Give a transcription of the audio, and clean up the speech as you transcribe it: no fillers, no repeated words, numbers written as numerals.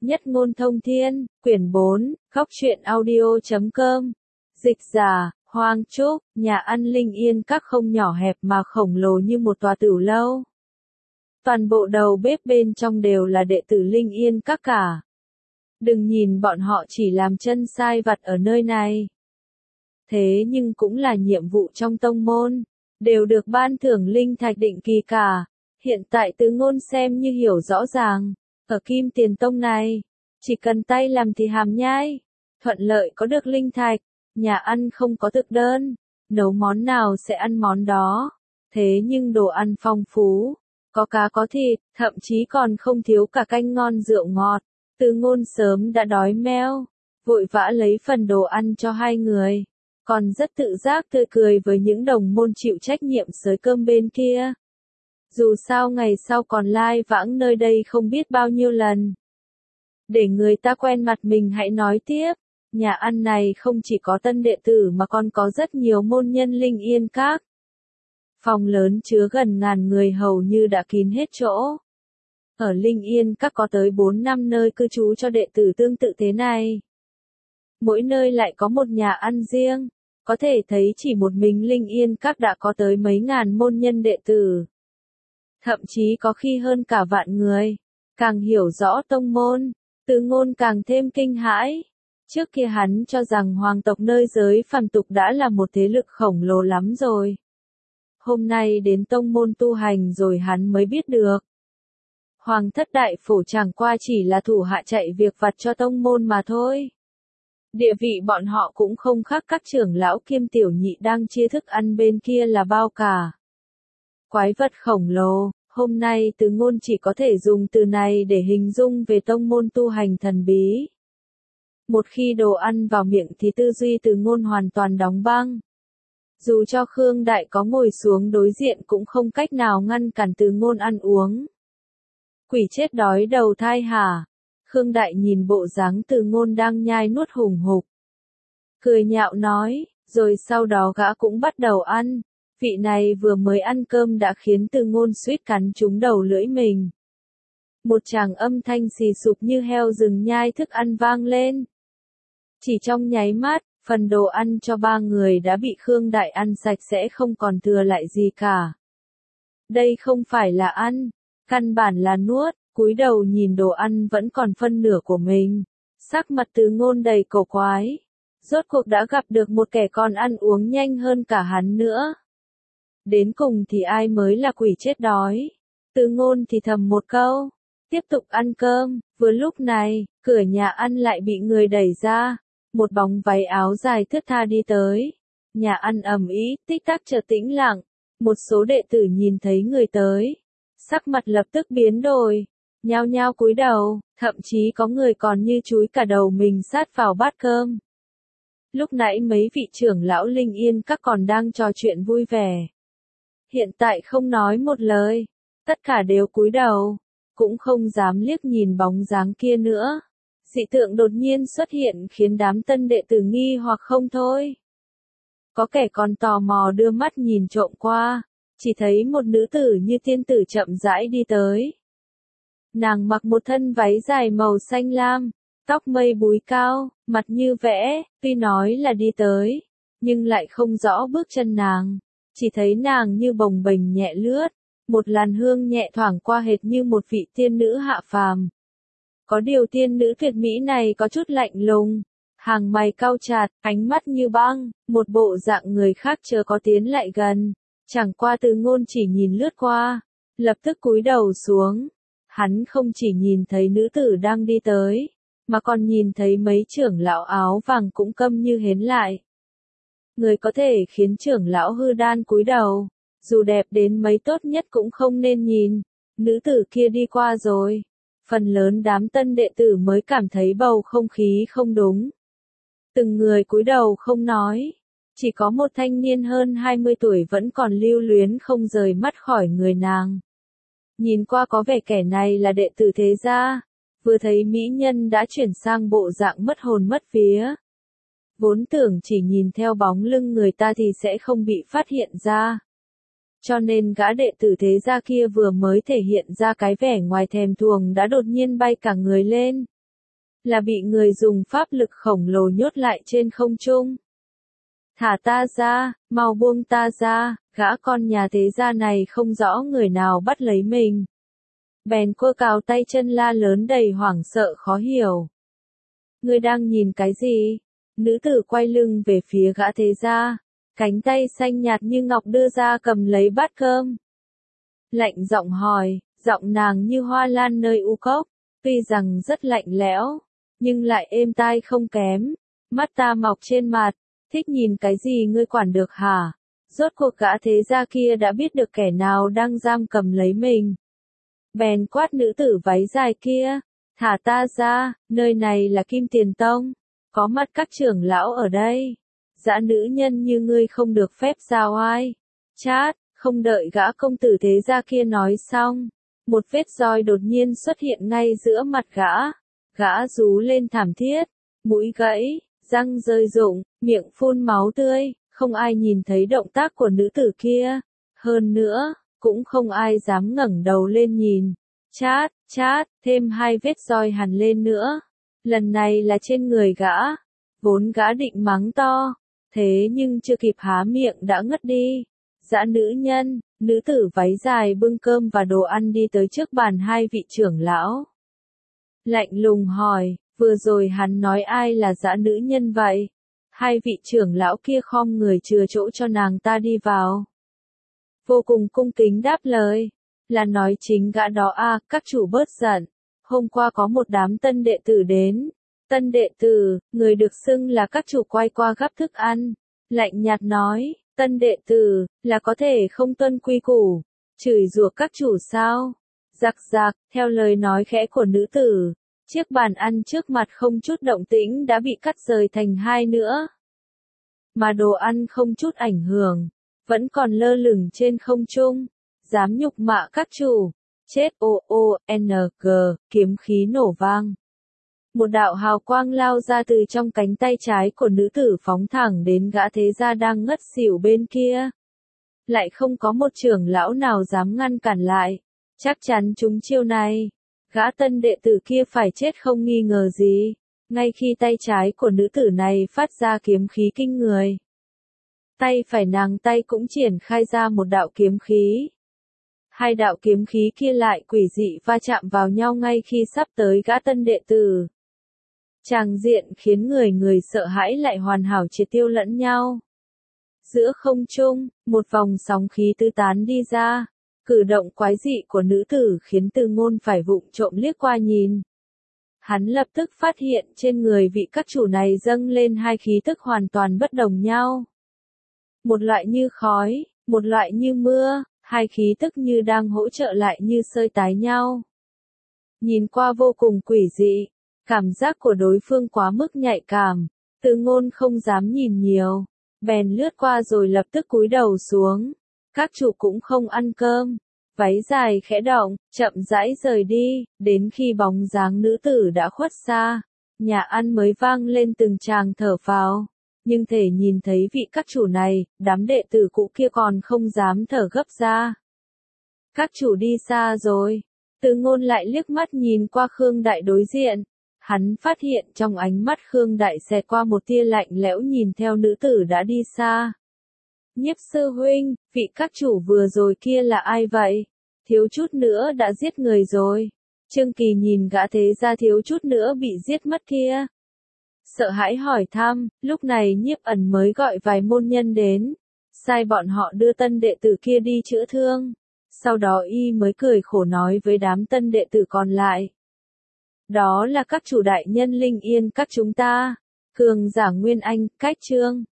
Nhất ngôn thông thiên, quyển 4, góc truyện audio.com. Dịch giả, Hoàng Trúc, nhà ăn Linh Yên Các không nhỏ hẹp mà khổng lồ như một tòa tửu lâu. Toàn bộ đầu bếp bên trong đều là đệ tử Linh Yên Các cả. Đừng nhìn bọn họ chỉ làm chân sai vặt ở nơi này. Thế nhưng cũng là nhiệm vụ trong tông môn, đều được ban thưởng linh thạch định kỳ cả. Hiện tại Từ Ngôn xem như hiểu rõ ràng, ở Kim Tiền Tông này, chỉ cần tay làm thì hàm nhai, thuận lợi có được linh thạch, nhà ăn không có thực đơn, nấu món nào sẽ ăn món đó. Thế nhưng đồ ăn phong phú, có cá có thịt, thậm chí còn không thiếu cả canh ngon rượu ngọt. Từ Ngôn sớm đã đói meo, vội vã lấy phần đồ ăn cho hai người, còn rất tự giác tươi cười với những đồng môn chịu trách nhiệm xới cơm bên kia. Dù sao ngày sau còn lai vãng nơi đây không biết bao nhiêu lần. Để người ta quen mặt mình hãy nói tiếp, nhà ăn này không chỉ có tân đệ tử mà còn có rất nhiều môn nhân Linh Yên Các. Phòng lớn chứa gần 1000 người hầu như đã kín hết chỗ. Ở Linh Yên Các có tới 4-5 nơi cư trú cho đệ tử tương tự thế này. Mỗi nơi lại có một nhà ăn riêng, có thể thấy chỉ một mình Linh Yên Các đã có tới mấy ngàn môn nhân đệ tử. Thậm chí có khi hơn cả vạn người. Càng hiểu rõ tông môn, Từ Ngôn càng thêm kinh hãi. Trước kia hắn cho rằng hoàng tộc nơi giới phàm tục đã là một thế lực khổng lồ lắm rồi. Hôm nay đến tông môn tu hành rồi hắn mới biết được. Hoàng thất đại phổ chẳng qua chỉ là thủ hạ chạy việc vặt cho tông môn mà thôi. Địa vị bọn họ cũng không khác các trưởng lão kiêm tiểu nhị đang chia thức ăn bên kia là bao cả. Quái vật khổng lồ, hôm nay Từ Ngôn chỉ có thể dùng từ này để hình dung về tông môn tu hành thần bí. Một khi đồ ăn vào miệng thì tư duy Từ Ngôn hoàn toàn đóng băng. Dù cho Khương Đại có ngồi xuống đối diện cũng không cách nào ngăn cản Từ Ngôn ăn uống. Quỷ chết đói đầu thai hả? Khương Đại nhìn bộ dáng Từ Ngôn đang nhai nuốt hùng hục, cười nhạo nói, rồi sau đó gã cũng bắt đầu ăn. Vị này vừa mới ăn cơm đã khiến Từ Ngôn suýt cắn trúng đầu lưỡi mình. Một tràng âm thanh xì sụp như heo rừng nhai thức ăn vang lên. Chỉ trong nháy mắt, phần đồ ăn cho 3 người đã bị Khương Đại ăn sạch sẽ không còn thừa lại gì cả. Đây không phải là ăn, căn bản là nuốt. Cúi đầu nhìn đồ ăn vẫn còn phân nửa của mình. Sắc mặt Từ Ngôn đầy cổ quái. Rốt cuộc đã gặp được một kẻ còn ăn uống nhanh hơn cả hắn nữa. Đến cùng thì ai mới là quỷ chết đói? Từ Ngôn thì thầm một câu, tiếp tục ăn cơm. Vừa lúc này, cửa nhà ăn lại bị người đẩy ra. Một bóng váy áo dài thướt tha đi tới. Nhà ăn ầm ĩ, tích tắc chợt tĩnh lặng. Một số đệ tử nhìn thấy người tới, sắc mặt lập tức biến đổi, nhao nhao cúi đầu, thậm chí có người còn như chúi cả đầu mình sát vào bát cơm. Lúc nãy mấy vị trưởng lão Linh Yên Các còn đang trò chuyện vui vẻ. Hiện tại không nói một lời, tất cả đều cúi đầu, cũng không dám liếc nhìn bóng dáng kia nữa. Dị tượng đột nhiên xuất hiện khiến đám tân đệ tử nghi hoặc không thôi. Có kẻ còn tò mò đưa mắt nhìn trộm qua, chỉ thấy một nữ tử như tiên tử chậm rãi đi tới. Nàng mặc một thân váy dài màu xanh lam, tóc mây búi cao, mặt như vẽ, tuy nói là đi tới, nhưng lại không rõ bước chân nàng, chỉ thấy nàng như bồng bềnh nhẹ lướt, một làn hương nhẹ thoảng qua hệt như một vị tiên nữ hạ phàm. Có điều tiên nữ tuyệt mỹ này có chút lạnh lùng, hàng mày cau chặt, ánh mắt như băng, một bộ dạng người khác chờ có tiến lại gần. Chẳng qua Từ Ngôn chỉ nhìn lướt qua, lập tức cúi đầu xuống. Hắn không chỉ nhìn thấy nữ tử đang đi tới, mà còn nhìn thấy mấy trưởng lão áo vàng cũng câm như hến lại. Người có thể khiến trưởng lão hư đan cúi đầu, dù đẹp đến mấy tốt nhất cũng không nên nhìn. Nữ tử kia đi qua rồi, phần lớn đám tân đệ tử mới cảm thấy bầu không khí không đúng. Từng người cúi đầu không nói. Chỉ có một thanh niên hơn 20 tuổi vẫn còn lưu luyến không rời mắt khỏi người nàng. Nhìn qua có vẻ kẻ này là đệ tử thế gia, vừa thấy mỹ nhân đã chuyển sang bộ dạng mất hồn mất vía. Vốn tưởng chỉ nhìn theo bóng lưng người ta thì sẽ không bị phát hiện ra. Cho nên gã đệ tử thế gia kia vừa mới thể hiện ra cái vẻ ngoài thèm thuồng đã đột nhiên bay cả người lên. là bị người dùng pháp lực khổng lồ nhốt lại trên không trung. Thả ta ra, mau buông ta ra, gã con nhà thế gia này không rõ người nào bắt lấy mình. Bèn quơ cào tay chân la lớn đầy hoảng sợ khó hiểu. Ngươi đang nhìn cái gì? Nữ tử quay lưng về phía gã thế gia, cánh tay xanh nhạt như ngọc đưa ra cầm lấy bát cơm. Lạnh giọng hỏi, giọng nàng như hoa lan nơi u cốc, tuy rằng rất lạnh lẽo, nhưng lại êm tai không kém. Mắt ta mọc trên mặt, thích nhìn cái gì ngươi quản được hả? Rốt cuộc gã thế gia kia đã biết được kẻ nào đang giam cầm lấy mình. Bèn quát nữ tử váy dài kia, thả ta ra, nơi này là Kim Tiền Tông, có mặt các trưởng lão ở đây. Dã nữ nhân như ngươi không được phép ra oai. Chát, không đợi gã công tử thế gia kia nói xong, một vết roi đột nhiên xuất hiện ngay giữa mặt gã. Gã rú lên thảm thiết, mũi gãy, răng rơi rụng, miệng phun máu tươi, không ai nhìn thấy động tác của nữ tử kia. Hơn nữa, cũng không ai dám ngẩng đầu lên nhìn. Chát, chát, thêm 2 vết roi hằn lên nữa. Lần này là trên người gã. Vốn gã định mắng to, thế nhưng chưa kịp há miệng đã ngất đi. Dã nữ nhân, nữ tử váy dài bưng cơm và đồ ăn đi tới trước bàn 2 vị trưởng lão. Lạnh lùng hỏi, vừa rồi hắn nói ai là dã nữ nhân vậy? 2 vị trưởng lão kia khom người chừa chỗ cho nàng ta đi vào. Vô cùng cung kính đáp lời, là nói chính gã đó à, các chủ bớt giận. Hôm qua có một đám tân đệ tử đến. Tân đệ tử, người được xưng là các chủ quay qua gắp thức ăn. Lạnh nhạt nói, tân đệ tử, là có thể không tuân quy củ. Chửi rủa các chủ sao? Giặc giặc, theo lời nói khẽ của nữ tử. Chiếc bàn ăn trước mặt không chút động tĩnh đã bị cắt rời thành 2 nữa. Mà đồ ăn không chút ảnh hưởng, vẫn còn lơ lửng trên không trung. Dám nhục mạ các chủ. Chết O-O-N-G, kiếm khí nổ vang. Một đạo hào quang lao ra từ trong cánh tay trái của nữ tử phóng thẳng đến gã thế gia đang ngất xỉu bên kia. Lại không có một trưởng lão nào dám ngăn cản lại. Chắc chắn chúng chiêu này. Gã tân đệ tử kia phải chết không nghi ngờ gì. Ngay khi tay trái của nữ tử này phát ra kiếm khí kinh người. Tay phải nàng tay cũng triển khai ra một đạo kiếm khí. 2 đạo kiếm khí kia lại quỷ dị va chạm vào nhau ngay khi sắp tới gã tân đệ tử. Tràng diện khiến người sợ hãi lại hoàn hảo triệt tiêu lẫn nhau. Giữa không trung, một vòng sóng khí tứ tán đi ra. Cử động quái dị của nữ tử khiến Từ Ngôn phải vụng trộm liếc qua nhìn. Hắn lập tức phát hiện trên người vị các chủ này dâng lên 2 khí tức hoàn toàn bất đồng nhau. Một loại như khói, một loại như mưa, 2 khí tức như đang hỗ trợ lại như xơi tái nhau. Nhìn qua vô cùng quỷ dị, cảm giác của đối phương quá mức nhạy cảm, Từ Ngôn không dám nhìn nhiều, bèn lướt qua rồi lập tức cúi đầu xuống. Các chủ cũng không ăn cơm, váy dài khẽ động, chậm rãi rời đi, đến khi bóng dáng nữ tử đã khuất xa, nhà ăn mới vang lên từng tràng thở phào. Nhưng thể nhìn thấy vị các chủ này, đám đệ tử cũ kia còn không dám thở gấp ra. Các chủ đi xa rồi. Từ Ngôn lại liếc mắt nhìn qua Khương Đại đối diện. Hắn phát hiện trong ánh mắt Khương Đại xẹt qua một tia lạnh lẽo nhìn theo nữ tử đã đi xa. Nhiếp sư huynh, vị các chủ vừa rồi kia là ai vậy? Thiếu chút nữa đã giết người rồi. Trương Kỳ nhìn gã thế gia thiếu chút nữa bị giết mất kia. Sợ hãi hỏi thăm, lúc này Nhiếp Ẩn mới gọi vài môn nhân đến. Sai bọn họ đưa tân đệ tử kia đi chữa thương. Sau đó y mới cười khổ nói với đám tân đệ tử còn lại. Đó là các chủ đại nhân Linh Yên các chúng ta. Cường giả Nguyên Anh, Cách Trương.